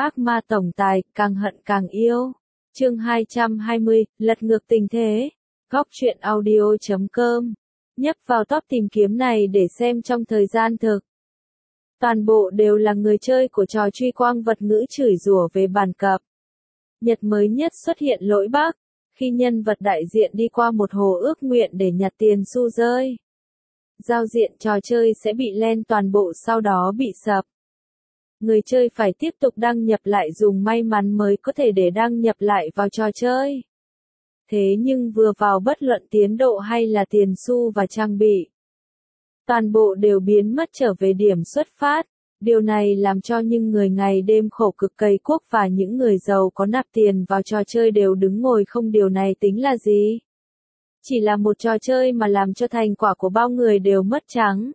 Ác ma tổng tài, càng hận càng yêu. Chương 220, lật ngược tình thế. Góc truyện audio.com. Nhấp vào top tìm kiếm này để xem trong thời gian thực. Toàn bộ đều là người chơi của trò truy quang vật ngữ chửi rủa về bàn cặp. Nhật mới nhất xuất hiện lỗi bug, khi nhân vật đại diện đi qua một hồ ước nguyện để nhặt tiền xu rơi. Giao diện trò chơi sẽ bị len toàn bộ sau đó bị sập. Người chơi phải tiếp tục đăng nhập lại dùng may mắn mới có thể để đăng nhập lại vào trò chơi. Thế nhưng vừa vào bất luận tiến độ hay là tiền xu và trang bị, toàn bộ đều biến mất trở về điểm xuất phát. Điều này làm cho những người ngày đêm khổ cực cày cuốc và những người giàu có nạp tiền vào trò chơi đều đứng ngồi không. Điều này tính là gì? Chỉ là một trò chơi mà làm cho thành quả của bao người đều mất trắng.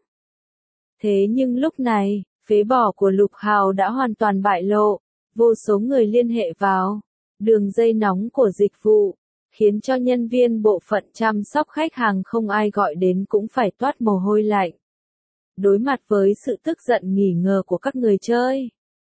Thế nhưng lúc này, phế bỏ của Lục Hào đã hoàn toàn bại lộ, vô số người liên hệ vào đường dây nóng của dịch vụ, khiến cho nhân viên bộ phận chăm sóc khách hàng không ai gọi đến cũng phải toát mồ hôi lạnh. Đối mặt với sự tức giận nghỉ ngờ của các người chơi,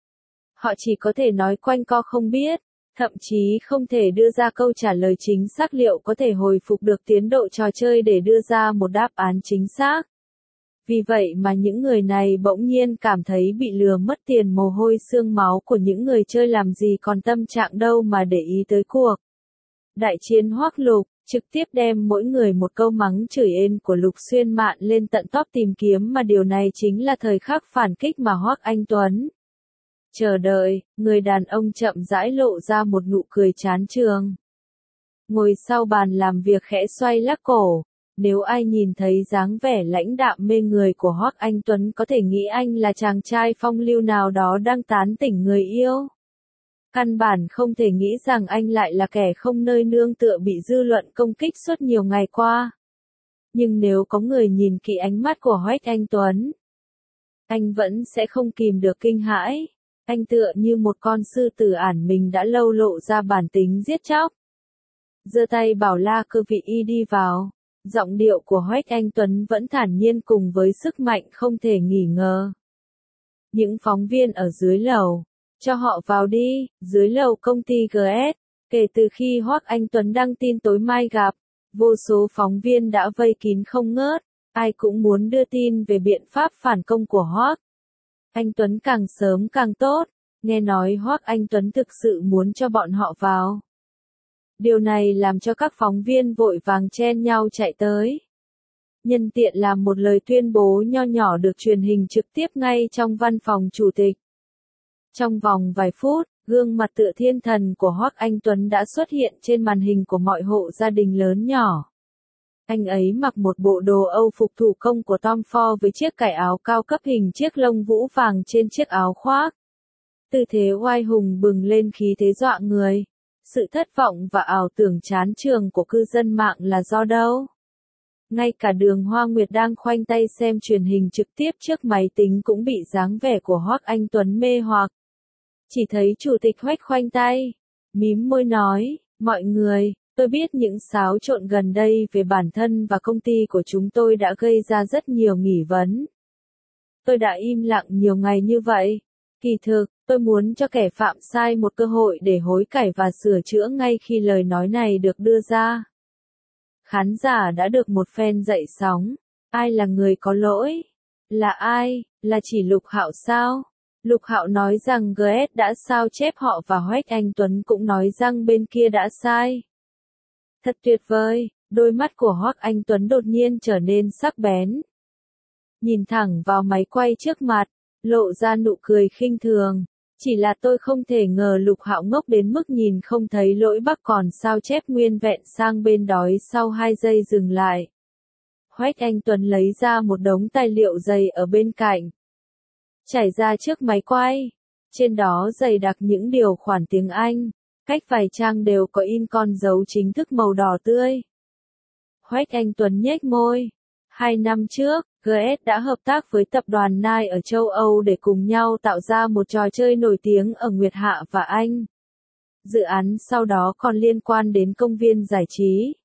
họ chỉ có thể nói quanh co không biết, thậm chí không thể đưa ra câu trả lời chính xác liệu có thể hồi phục được tiến độ trò chơi để đưa ra một đáp án chính xác. Vì vậy mà những người này bỗng nhiên cảm thấy bị lừa mất tiền, mồ hôi xương máu của những người chơi làm gì còn tâm trạng đâu mà để ý tới cuộc đại chiến Hoắc Lục, trực tiếp đem mỗi người một câu mắng chửi ên của Lục Xuyên Mạn lên tận top tìm kiếm, mà điều này chính là thời khắc phản kích mà Hoắc Anh Tuấn chờ đợi. Người đàn ông chậm rãi lộ ra một nụ cười chán chường, ngồi sau bàn làm việc khẽ xoay lắc cổ. Nếu ai nhìn thấy dáng vẻ lãnh đạm mê người của Hoắc Anh Tuấn có thể nghĩ anh là chàng trai phong lưu nào đó đang tán tỉnh người yêu. Căn bản không thể nghĩ rằng anh lại là kẻ không nơi nương tựa bị dư luận công kích suốt nhiều ngày qua. Nhưng nếu có người nhìn kỹ ánh mắt của Hoắc Anh Tuấn, anh vẫn sẽ không kìm được kinh hãi. Anh tựa như một con sư tử ản mình đã lâu lộ ra bản tính giết chóc. Giơ tay bảo la cơ vị y đi vào. Giọng điệu của Hoắc Anh Tuấn vẫn thản nhiên cùng với sức mạnh không thể nghi ngờ. Những phóng viên ở dưới lầu, cho họ vào đi. Dưới lầu công ty GS, kể từ khi Hoắc Anh Tuấn đăng tin tối mai gặp, vô số phóng viên đã vây kín không ngớt, ai cũng muốn đưa tin về biện pháp phản công của Hoắc Anh Tuấn càng sớm càng tốt. Nghe nói Hoắc Anh Tuấn thực sự muốn cho bọn họ vào. Điều này làm cho các phóng viên vội vàng chen nhau chạy tới. Nhân tiện làm một lời tuyên bố nho nhỏ được truyền hình trực tiếp ngay trong văn phòng chủ tịch. Trong vòng vài phút, gương mặt tựa thiên thần của Hoắc Anh Tuấn đã xuất hiện trên màn hình của mọi hộ gia đình lớn nhỏ. Anh ấy mặc một bộ đồ Âu phục thủ công của Tom Ford với chiếc cài áo cao cấp hình chiếc lông vũ vàng trên chiếc áo khoác. Tư thế oai hùng bừng lên khí thế dọa người. Sự thất vọng và ảo tưởng chán chường của cư dân mạng là do đâu? Ngay cả Đường Hoa Nguyệt đang khoanh tay xem truyền hình trực tiếp trước máy tính cũng bị dáng vẻ của Hoắc Anh Tuấn mê hoặc. Chỉ thấy chủ tịch Hoắc khoanh tay, mím môi nói, mọi người, tôi biết những xáo trộn gần đây về bản thân và công ty của chúng tôi đã gây ra rất nhiều nghi vấn. Tôi đã im lặng nhiều ngày như vậy. Kỳ thực, tôi muốn cho kẻ phạm sai một cơ hội để hối cải và sửa chữa ngay khi lời nói này được đưa ra. Khán giả đã được một phen dậy sóng. Ai là người có lỗi? Là ai? Là chỉ Lục Hạo sao? Lục Hạo nói rằng GS đã sao chép họ và Hoắc Anh Tuấn cũng nói rằng bên kia đã sai. Thật tuyệt vời, đôi mắt của Hoắc Anh Tuấn đột nhiên trở nên sắc bén. Nhìn thẳng vào máy quay trước mặt, lộ ra nụ cười khinh thường. Chỉ là tôi không thể ngờ Lục Hạo ngốc đến mức nhìn không thấy lỗi bug còn sao chép nguyên vẹn sang bên đói sau 2 giây dừng lại. Hoắc Anh Tuấn lấy ra một đống tài liệu dày ở bên cạnh, trải ra trước máy quay. Trên đó dày đặc những điều khoản tiếng Anh, cách vài trang đều có in con dấu chính thức màu đỏ tươi. Hoắc Anh Tuấn nhếch môi. 2 năm trước, GS đã hợp tác với tập đoàn Nike ở châu Âu để cùng nhau tạo ra một trò chơi nổi tiếng ở Nguyệt Hạ và Anh. Dự án sau đó còn liên quan đến công viên giải trí,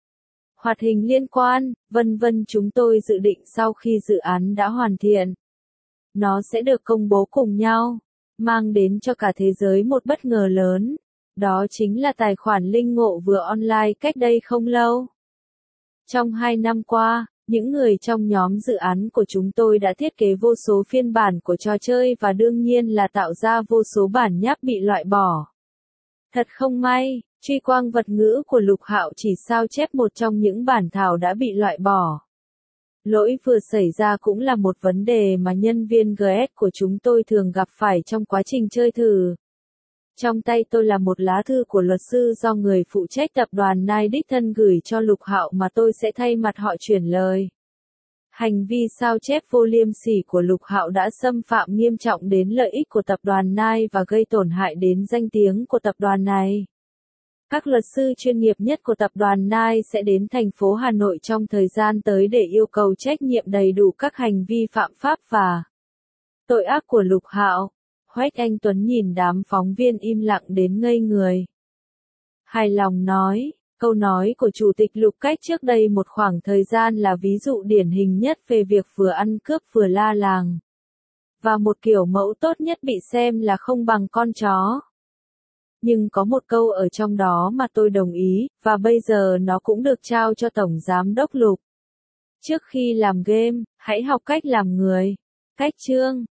hoạt hình liên quan, vân vân. Chúng tôi dự định sau khi dự án đã hoàn thiện, nó sẽ được công bố cùng nhau. mang đến cho cả thế giới một bất ngờ lớn. Đó chính là tài khoản linh ngộ vừa online cách đây không lâu. Trong 2 năm qua, những người trong nhóm dự án của chúng tôi đã thiết kế vô số phiên bản của trò chơi và đương nhiên là tạo ra vô số bản nháp bị loại bỏ. Thật không may, truy quang vật ngữ của Lục Hạo chỉ sao chép một trong những bản thảo đã bị loại bỏ. Lỗi vừa xảy ra cũng là một vấn đề mà nhân viên GS của chúng tôi thường gặp phải trong quá trình chơi thử. Trong tay tôi là một lá thư của luật sư do người phụ trách tập đoàn Nike đích thân gửi cho Lục Hạo mà tôi sẽ thay mặt họ chuyển lời. Hành vi sao chép vô liêm sỉ của Lục Hạo đã xâm phạm nghiêm trọng đến lợi ích của tập đoàn Nike và gây tổn hại đến danh tiếng của tập đoàn này. Các luật sư chuyên nghiệp nhất của tập đoàn Nike sẽ đến thành phố Hà Nội trong thời gian tới để yêu cầu trách nhiệm đầy đủ các hành vi phạm pháp và tội ác của Lục Hạo. Quách Anh Tuấn nhìn đám phóng viên im lặng đến ngây người. Hài lòng nói, câu nói của Chủ tịch Lục cách trước đây một khoảng thời gian là ví dụ điển hình nhất về việc vừa ăn cướp vừa la làng. Và một kiểu mẫu tốt nhất bị xem là không bằng con chó. Nhưng có một câu ở trong đó mà tôi đồng ý, và bây giờ nó cũng được trao cho Tổng Giám đốc Lục. Trước khi làm game, hãy học cách làm người. Cách chương